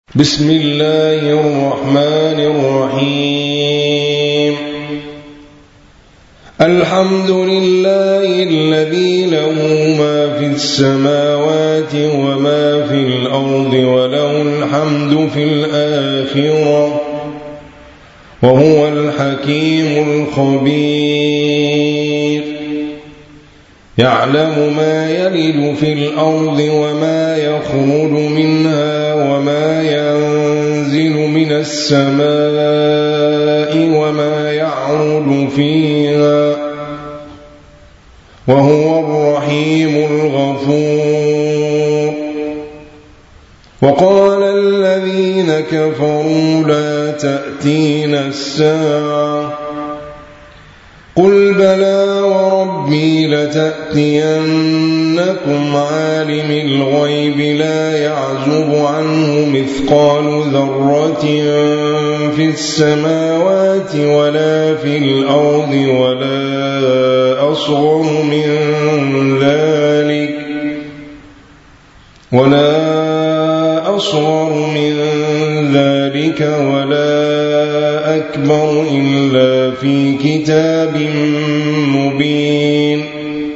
بسم الله الرحمن الرحيم. الحمد لله الذي له ما في السماوات وما في الأرض وله الحمد في الآخرة وهو الحكيم الخبير. يعلم ما يلج في الأرض وما يخرج منها وما ينزل من السماء وما يعرج فيها وهو الرحيم الغفور. وقال الذين كفروا لا تأتينا الساعة قل بلى وربي لتأتينكم عالم الغيب لا يعزب عنه مثقال ذرة في السماوات ولا في الأرض ولا أصغر من ذلك ولا أكبر إلا في كتاب مبين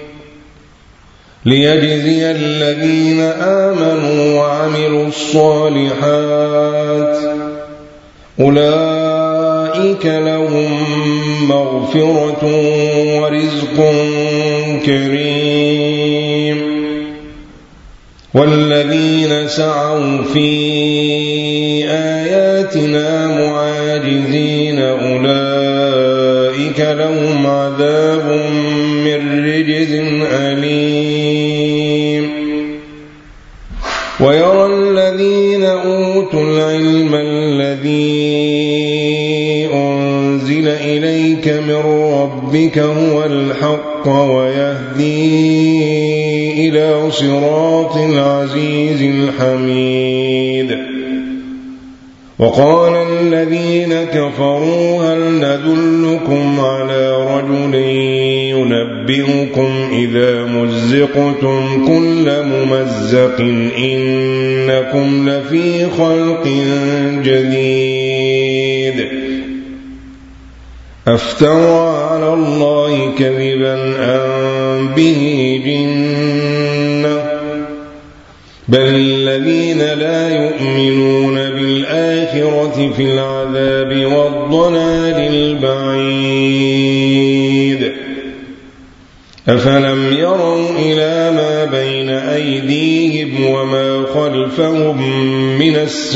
ليجزي الذين آمنوا وعملوا الصالحات أولئك لهم مغفرة ورزق كريم. والذين سعوا في آياتنا معاجزين أولئك لهم عذاب من رجز أليم. ويرى الذين أوتوا العلم الذي أنزل إليك من ربك هو الحق ويهدي إلى صراط العزيز الحميد. وقال الذين كفروا هل ندلكم على رجل ينبئكم إذا مزقتم كل ممزق إنكم لفي خلق جديد أفترى على الله كذبا أم به جنة بل الذين لا يؤمنون بالآخرة في العذاب والضلال البعيد. أفلم يروا إلى ما بين أيديهم وما خلفهم من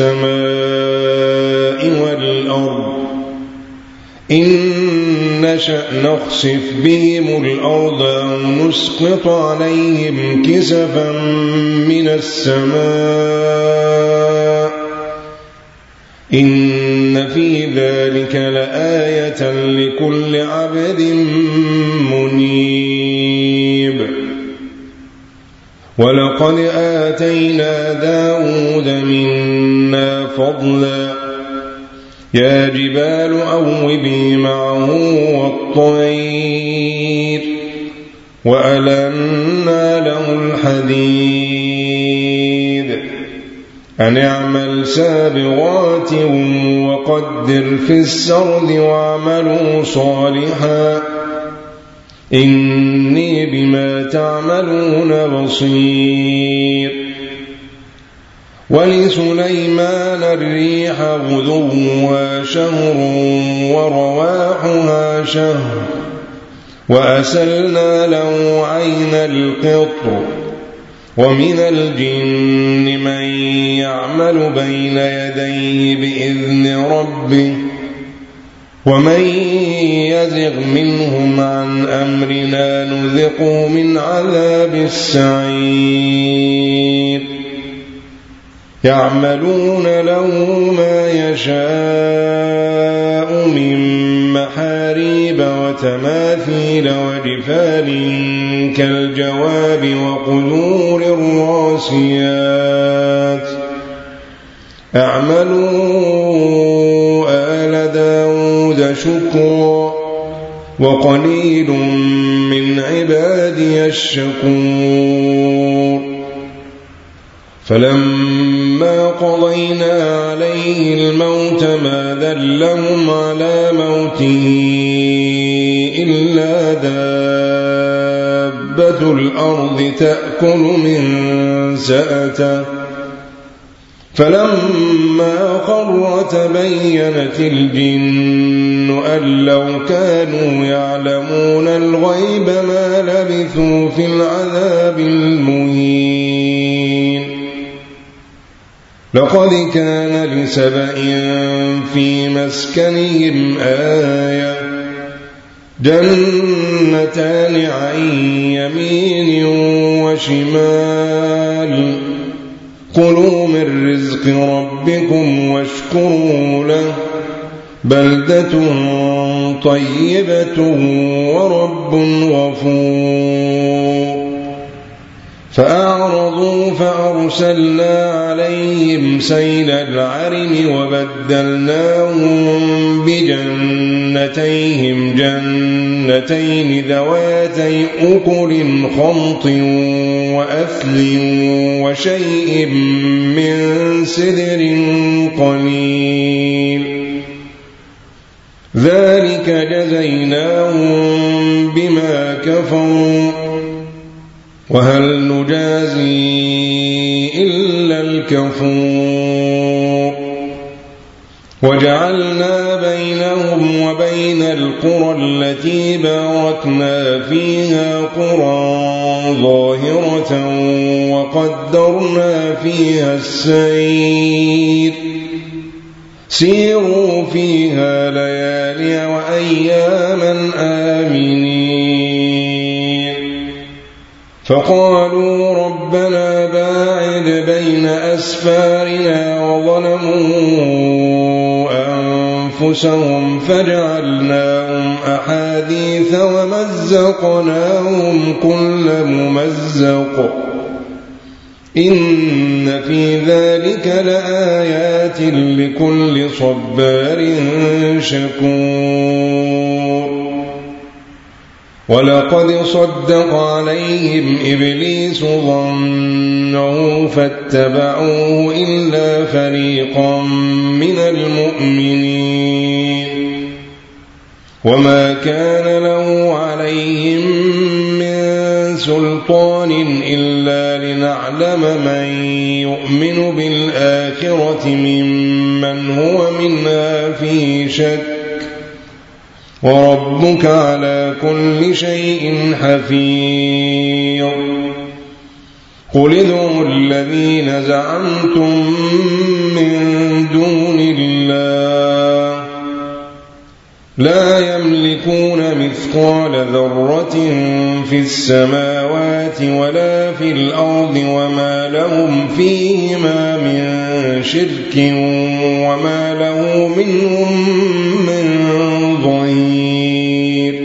السماء والأرض إن نشأ نخسف بهم الأرض أو نسقط عليهم كسفا من السماء إن في ذلك لآية لكل عبد منيب. ولقد آتينا داود منا فضلا يا جبال أوبي معه والطير وألنا له الحديد أن اعمل سابغات وقدر في السرد واعملوا صالحا إني بما تعملون بصير. ولسليمان الريح غدوها شهر ورواحها شهر وأسلنا له عين القطر ومن الجن من يعمل بين يديه بإذن ربه ومن يزغ منهم عن أمرنا نذقه من عذاب السعير. يعملون له ما يشاء من محاريب وتماثيل وجفان كالجواب وقدور الراسيات اعملوا آل داود شكرا وقليل من عبادي الشكور. فلما فلما قضينا عليه الموت ما دلهم على موته إلا دابة الأرض تأكل من سأته فلما خر تبينت الجن أن لو كانوا يعلمون الغيب ما لبثوا في العذاب المهين لقد كان لسبإ في مسكنهم آية جنتان عن يمين وشمال كلوا من رزق ربكم واشكروا له بلدة طيبة ورب غفور فأعرضوا فأرسلنا عليهم سيل العرم وبدلناهم بجنتيهم جنتين ذواتي أكل خمط وأثل وشيء من سدر قليل ذلك جزيناهم بما كفروا وهل نجازي إلا الكفور وجعلنا بينهم وبين القرى التي باركنا فيها قرى ظاهرة وقدرنا فيها السير سيروا فيها ليالي وأياما آمنين فقالوا ربنا باعد بين أسفارنا وظلموا أنفسهم فجعلناهم أحاديث ومزقناهم كل ممزق إن في ذلك لآيات لكل صبار شكور ولقد صدق عليهم إبليس ظنه فاتبعوه إلا فريقا من المؤمنين وما كان له عليهم من سلطان إلا لنعلم من يؤمن بالآخرة ممن هو منها في شك وربك على كل شيء حفيظ قل ادعوا الذين زعمتم من دون الله لا يملكون مثقال ذرة في السماوات ولا في الأرض وما لهم فيهما من شرك وما له منهم من ظهير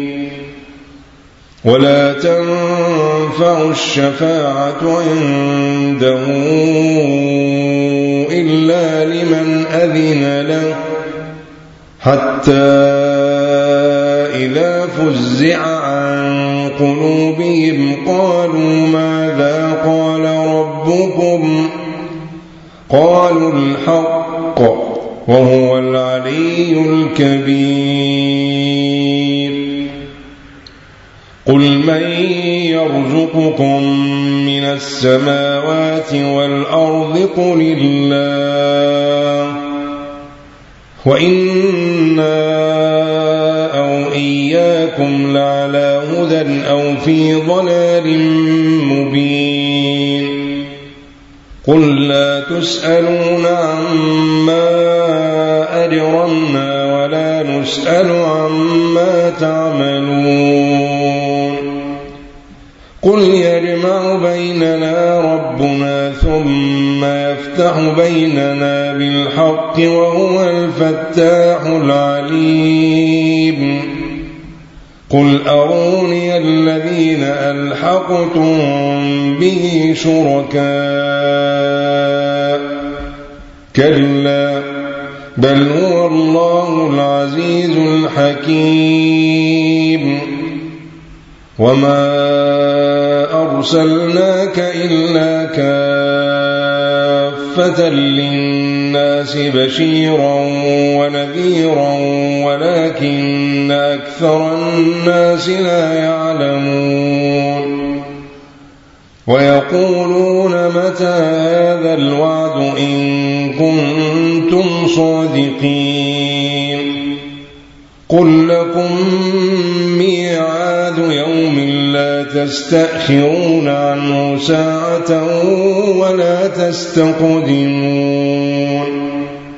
ولا تنفع الشفاعة عنده إلا لمن أذن له حتى إذا فزع عن قلوبهم قالوا ماذا قال ربكم قالوا الحق وهو العلي الكبير قل من يرزقكم من السماوات والأرض قل الله وإنا أو إياكم لعلى هدى أو في ضلال مبين قل لا تسألون عما أجرمنا ولا نسأل عما تعملون قل يجمع بيننا ربنا ثم يفتح بيننا بالحق وهو الفتاح العليم قل أروني الذين ألحقتم به شركاء كلا بل هو الله العزيز الحكيم وما أرسلناك إلا كافة كافة للناس بشيرا ونذيرا ولكن أكثر الناس لا يعلمون ويقولون متى هذا الوعد إن كنتم صادقين قل لكم ميعاد يوم لا تستأخرون عنه ساعة ولا تستقدمون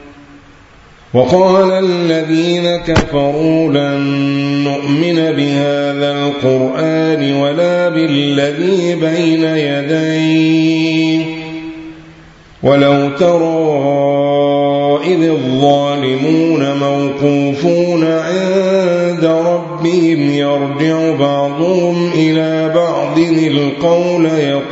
وقال الذين كفروا لن نؤمن بهذا القرآن ولا بالذي بين يديه ولو ترى إذ الظالمون موقوفون عند ربهم يرجع بعضهم إلى بعض القول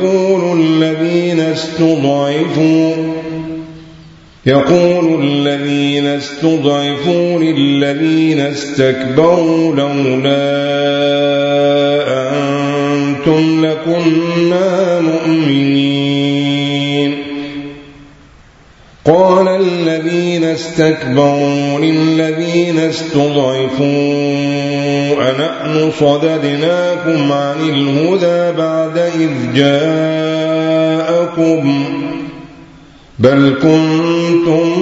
يقول الذين استضعفوا للذين استكبروا لولا أنتم لكنا مؤمنين قال الذين استكبروا للذين استضعفوا أنحن صددناكم عن الهدى بعد إذ جاءكم بل كنتم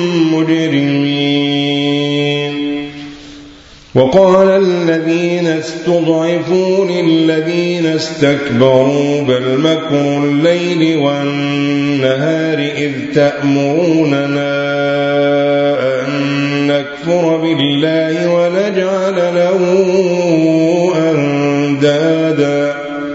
مجرمين وقال الذين استضعفوا للذين استكبروا بل مكر الليل والنهار إذ تأمروننا أن نكفر بالله ونجعل له أندادا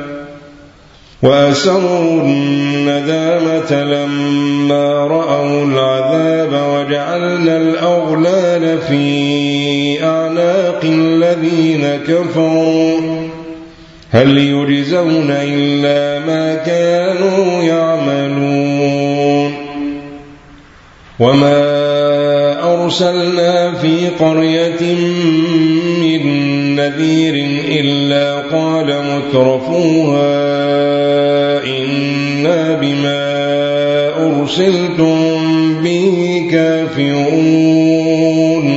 وأسروا الندامة لما رأوا العذاب وجعلنا الأغلال في أعناق الذين كفروا هل يجزون إلا ما كانوا يعملون وما أرسلنا في قرية من نذير إلا قال مترفوها إنا بما أرسلتم به كافرون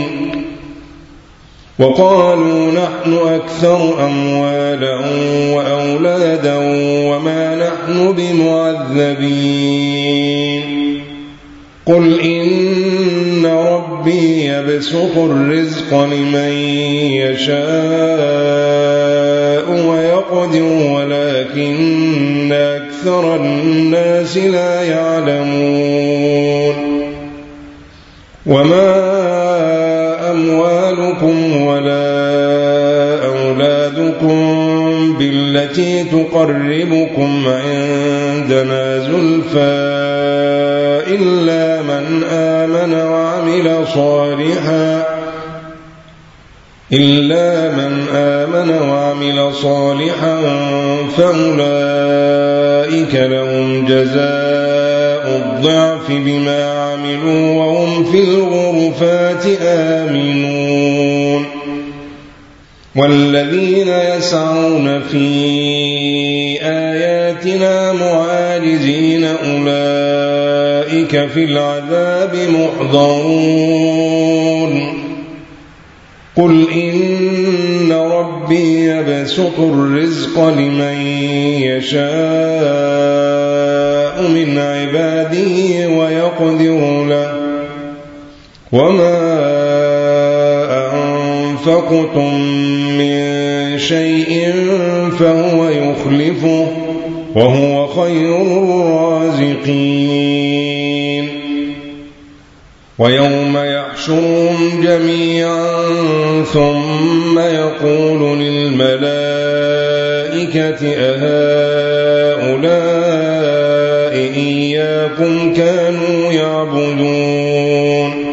وقالوا نحن أكثر أموالا وأولادا وما نحن بمعذبين قل إن ربي يبسط الرزق لمن يشاء ويقدر ولكن أكثر الناس لا يعلمون وما أموالكم ولا أولادكم بالتي تقربكم عندنا زلفى إلا من آمن وعمل صالحا فأولئك لهم جزاء الضعف بما عملوا وهم في الغرفات آمنون والذين يسعون في آياتنا معاجزين أولئك في العذاب محضرون قل إن ربي يبسط الرزق لمن يشاء من عباده ويقدر له وما أنفقتم من شيء فهو يخلفه وهو خير الرازقين ويوم يحشرهم جميعا ثم يقول للملائكة أهؤلاء إياكم كانوا يعبدون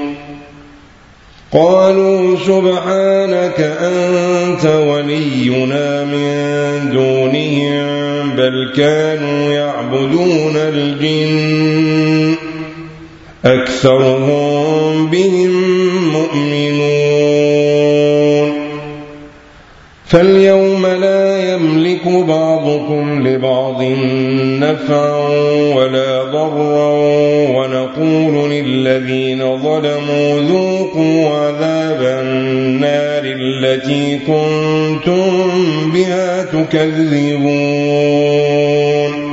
قالوا سبحانك أنت ولينا من دونهم بل كانوا يعبدون الجن أكثرهم بهم مؤمنون فاليوم لا يملك بعضكم لبعض نفعا ولا ضرا ونقول للذين ظلموا ذوقوا عذاب النار التي كنتم بها تكذبون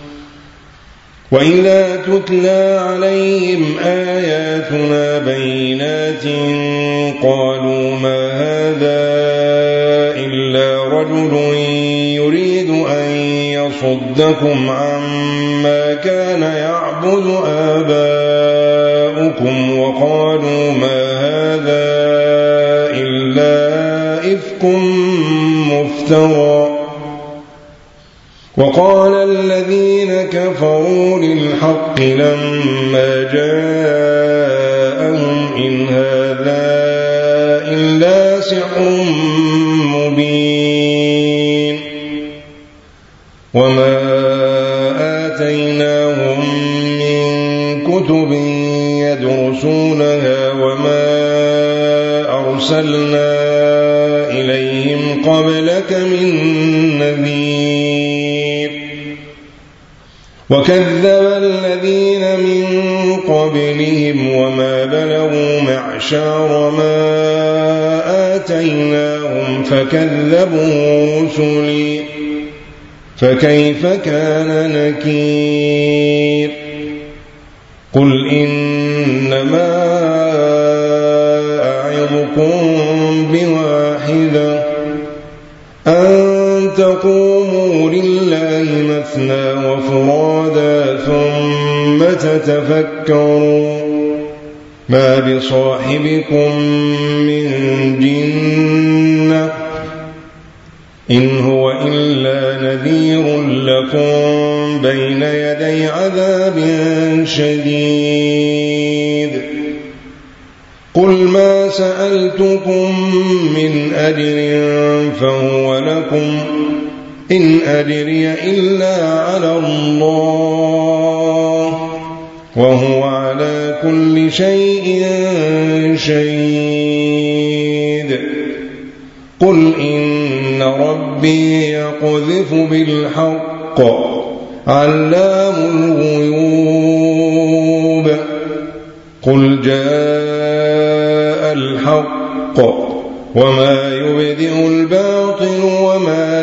وإذا تتلى عليهم آياتنا بينات قالوا ما هذا إلا رجل يريد أن يصدكم عما كان يعبد آباؤكم وقالوا ما هذا إلا إفك مفترى وقال الذين كفروا للحق لما جاءهم إن هذا إلا سحر مبين وما آتيناهم من كتب يدرسونها وما أرسلنا إليهم قبلك من نذير وكذب الذين من قبلهم وما بلغوا معشار ما آتيناهم فكذبوا رسلي فكيف كان نكير قل إنما أعظكم بواحدة أن تقوموا لله مثنى وفرادا ثم تتفكروا ما بصاحبكم من جنة إن هو إلا نذير لكم بين يدي عذاب شديد قل ما سألتكم من أجر فهو لكم إن أجري إلا على الله وهو على كل شيء شهيد قل إن ربي يقذف بالحق علام الغيوب قل جاء الحق وما يبدئ الباطل وما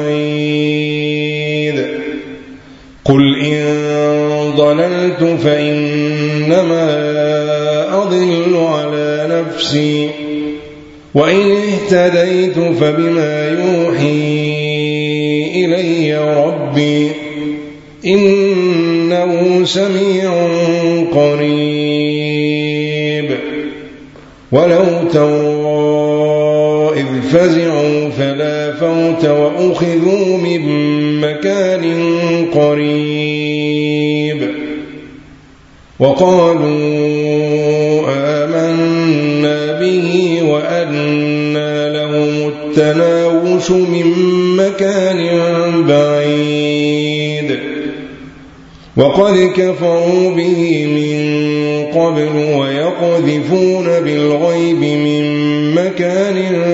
يعيد قل إن ضللت فإنما أضل على نفسي وإن اهتديت فبما يوحي إلي ربي إنه سميع قريب ولو ترى إذ فزعوا فلا فوت وأخذوا من مكان قريب وقالوا آمنا به وأنى لهم التناوش من مكان بعيد وقد كفروا به من قبل ويقذفون بالغيب من مكان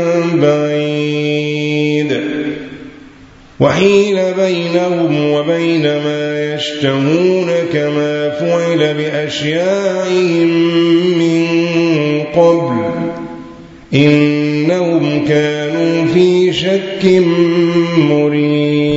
بعيد وحيل بينهم وبين ما يشتهون كما فعل بأشياعهم من قبل إنهم كانوا في شك مريب